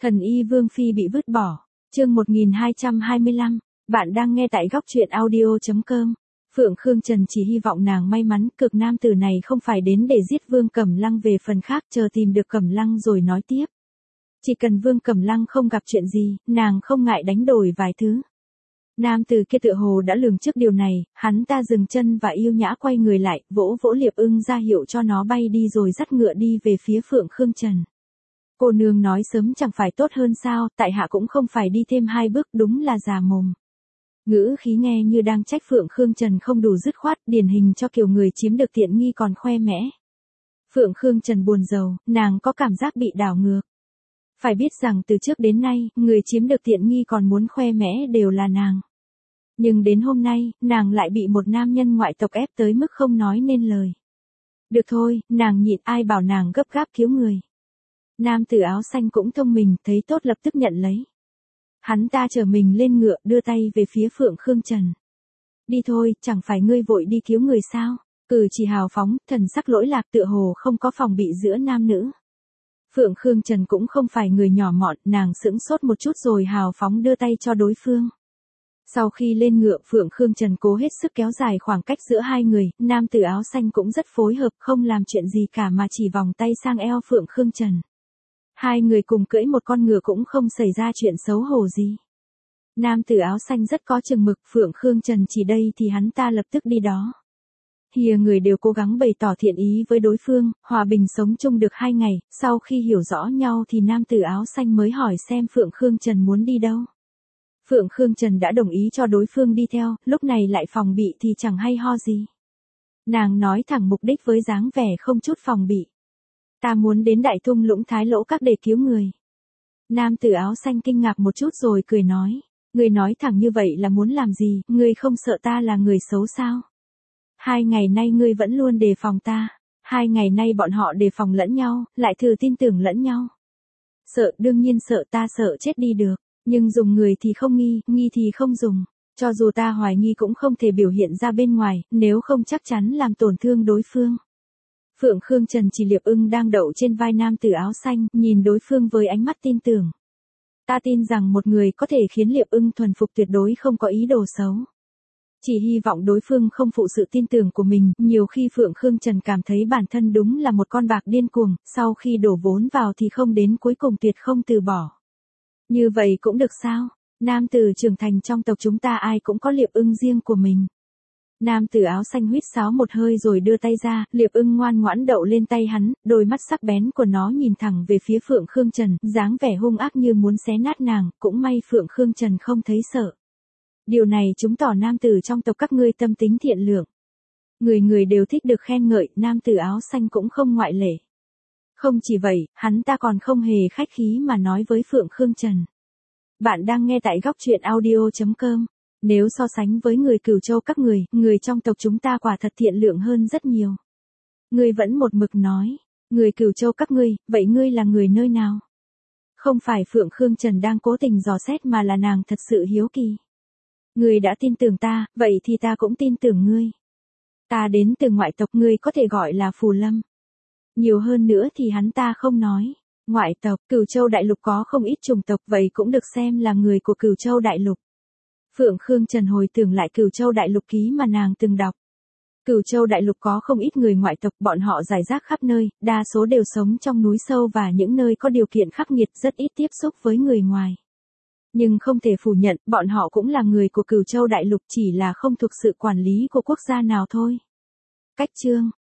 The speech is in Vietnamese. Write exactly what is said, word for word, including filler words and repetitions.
Thần y Vương Phi bị vứt bỏ. Chương một nghìn hai trăm hai mươi lăm, bạn đang nghe tại góc truyện audio chấm com. Phượng Khương Trần chỉ hy vọng nàng may mắn, cực nam tử này không phải đến để giết Vương Cẩm Lăng, về phần khác chờ tìm được Cẩm Lăng rồi nói tiếp. Chỉ cần Vương Cẩm Lăng không gặp chuyện gì, nàng không ngại đánh đổi vài thứ. Nam tử kia tựa hồ đã lường trước điều này, hắn ta dừng chân và yêu nhã quay người lại, vỗ vỗ Liệp Ưng ra hiệu cho nó bay đi rồi dắt ngựa đi về phía Phượng Khương Trần. Cô nương nói sớm chẳng phải tốt hơn sao, tại hạ cũng không phải đi thêm hai bước, đúng là già mồm. Ngữ khí nghe như đang trách Phượng Khương Trần không đủ dứt khoát, điển hình cho kiểu người chiếm được tiện nghi còn khoe mẽ. Phượng Khương Trần buồn rầu, nàng có cảm giác bị đảo ngược. Phải biết rằng từ trước đến nay, người chiếm được tiện nghi còn muốn khoe mẽ đều là nàng. Nhưng đến hôm nay, nàng lại bị một nam nhân ngoại tộc ép tới mức không nói nên lời. Được thôi, nàng nhịn, ai bảo nàng gấp gáp cứu người. Nam tử áo xanh cũng thông minh, thấy tốt lập tức nhận lấy. Hắn ta chở mình lên ngựa, đưa tay về phía Phượng Khương Trần. Đi thôi, chẳng phải ngươi vội đi cứu người sao? Cử chỉ hào phóng, thần sắc lỗi lạc, tựa hồ không có phòng bị giữa nam nữ. Phượng Khương Trần cũng không phải người nhỏ mọn, nàng sững sốt một chút rồi hào phóng đưa tay cho đối phương. Sau khi lên ngựa, Phượng Khương Trần cố hết sức kéo dài khoảng cách giữa hai người, nam tử áo xanh cũng rất phối hợp, không làm chuyện gì cả mà chỉ vòng tay sang eo Phượng Khương Trần. Hai người cùng cưỡi một con ngựa cũng không xảy ra chuyện xấu hổ gì. Nam tử áo xanh rất có chừng mực, Phượng Khương Trần chỉ đây thì hắn ta lập tức đi đó. Hìa người đều cố gắng bày tỏ thiện ý với đối phương, hòa bình sống chung được hai ngày, sau khi hiểu rõ nhau thì nam tử áo xanh mới hỏi xem Phượng Khương Trần muốn đi đâu. Phượng Khương Trần đã đồng ý cho đối phương đi theo, lúc này lại phòng bị thì chẳng hay ho gì. Nàng nói thẳng mục đích với dáng vẻ không chút phòng bị. Ta muốn đến Đại Thung Lũng Thái Lỗ Các để cứu người. Nam tử áo xanh kinh ngạc một chút rồi cười nói. Ngươi nói thẳng như vậy là muốn làm gì, ngươi không sợ ta là người xấu sao? Hai ngày nay ngươi vẫn luôn đề phòng ta. Hai ngày nay bọn họ đề phòng lẫn nhau, lại thử tin tưởng lẫn nhau. Sợ, đương nhiên sợ, ta sợ chết đi được. Nhưng dùng người thì không nghi, nghi thì không dùng. Cho dù ta hoài nghi cũng không thể biểu hiện ra bên ngoài, nếu không chắc chắn làm tổn thương đối phương. Phượng Khương Trần chỉ Liệp Ưng đang đậu trên vai nam tử áo xanh, nhìn đối phương với ánh mắt tin tưởng. Ta tin rằng một người có thể khiến Liệp Ưng thuần phục tuyệt đối không có ý đồ xấu. Chỉ hy vọng đối phương không phụ sự tin tưởng của mình, nhiều khi Phượng Khương Trần cảm thấy bản thân đúng là một con bạc điên cuồng, sau khi đổ vốn vào thì không đến cuối cùng tuyệt không từ bỏ. Như vậy cũng được sao? Nam tử trưởng thành trong tộc chúng ta ai cũng có Liệp Ưng riêng của mình. Nam tử áo xanh huýt sáo một hơi rồi đưa tay ra, Liệp Ưng ngoan ngoãn đậu lên tay hắn, đôi mắt sắc bén của nó nhìn thẳng về phía Phượng Khương Trần, dáng vẻ hung ác như muốn xé nát nàng, cũng may Phượng Khương Trần không thấy sợ. Điều này chứng tỏ nam tử trong tộc các ngươi tâm tính thiện lương. Người người đều thích được khen ngợi, nam tử áo xanh cũng không ngoại lệ. Không chỉ vậy, hắn ta còn không hề khách khí mà nói với Phượng Khương Trần. Bạn đang nghe tại góc truyện audio chấm com. Nếu so sánh với người Cửu Châu các người, người trong tộc chúng ta quả thật thiện lượng hơn rất nhiều. Ngươi vẫn một mực nói, người Cửu Châu các ngươi, vậy ngươi là người nơi nào? Không phải Phượng Khương Trần đang cố tình dò xét mà là nàng thật sự hiếu kỳ. Ngươi đã tin tưởng ta, vậy thì ta cũng tin tưởng ngươi. Ta đến từ ngoại tộc, ngươi có thể gọi là Phù Lâm. Nhiều hơn nữa thì hắn ta không nói. Ngoại tộc, Cửu Châu Đại Lục có không ít chủng tộc, vậy cũng được xem là người của Cửu Châu Đại Lục. Phượng Khương Trần hồi tưởng lại Cửu Châu Đại Lục ký mà nàng từng đọc. Cửu Châu Đại Lục có không ít người ngoại tộc, bọn họ rải rác khắp nơi, đa số đều sống trong núi sâu và những nơi có điều kiện khắc nghiệt, rất ít tiếp xúc với người ngoài. Nhưng không thể phủ nhận, bọn họ cũng là người của Cửu Châu Đại Lục, chỉ là không thuộc sự quản lý của quốc gia nào thôi. Cách chương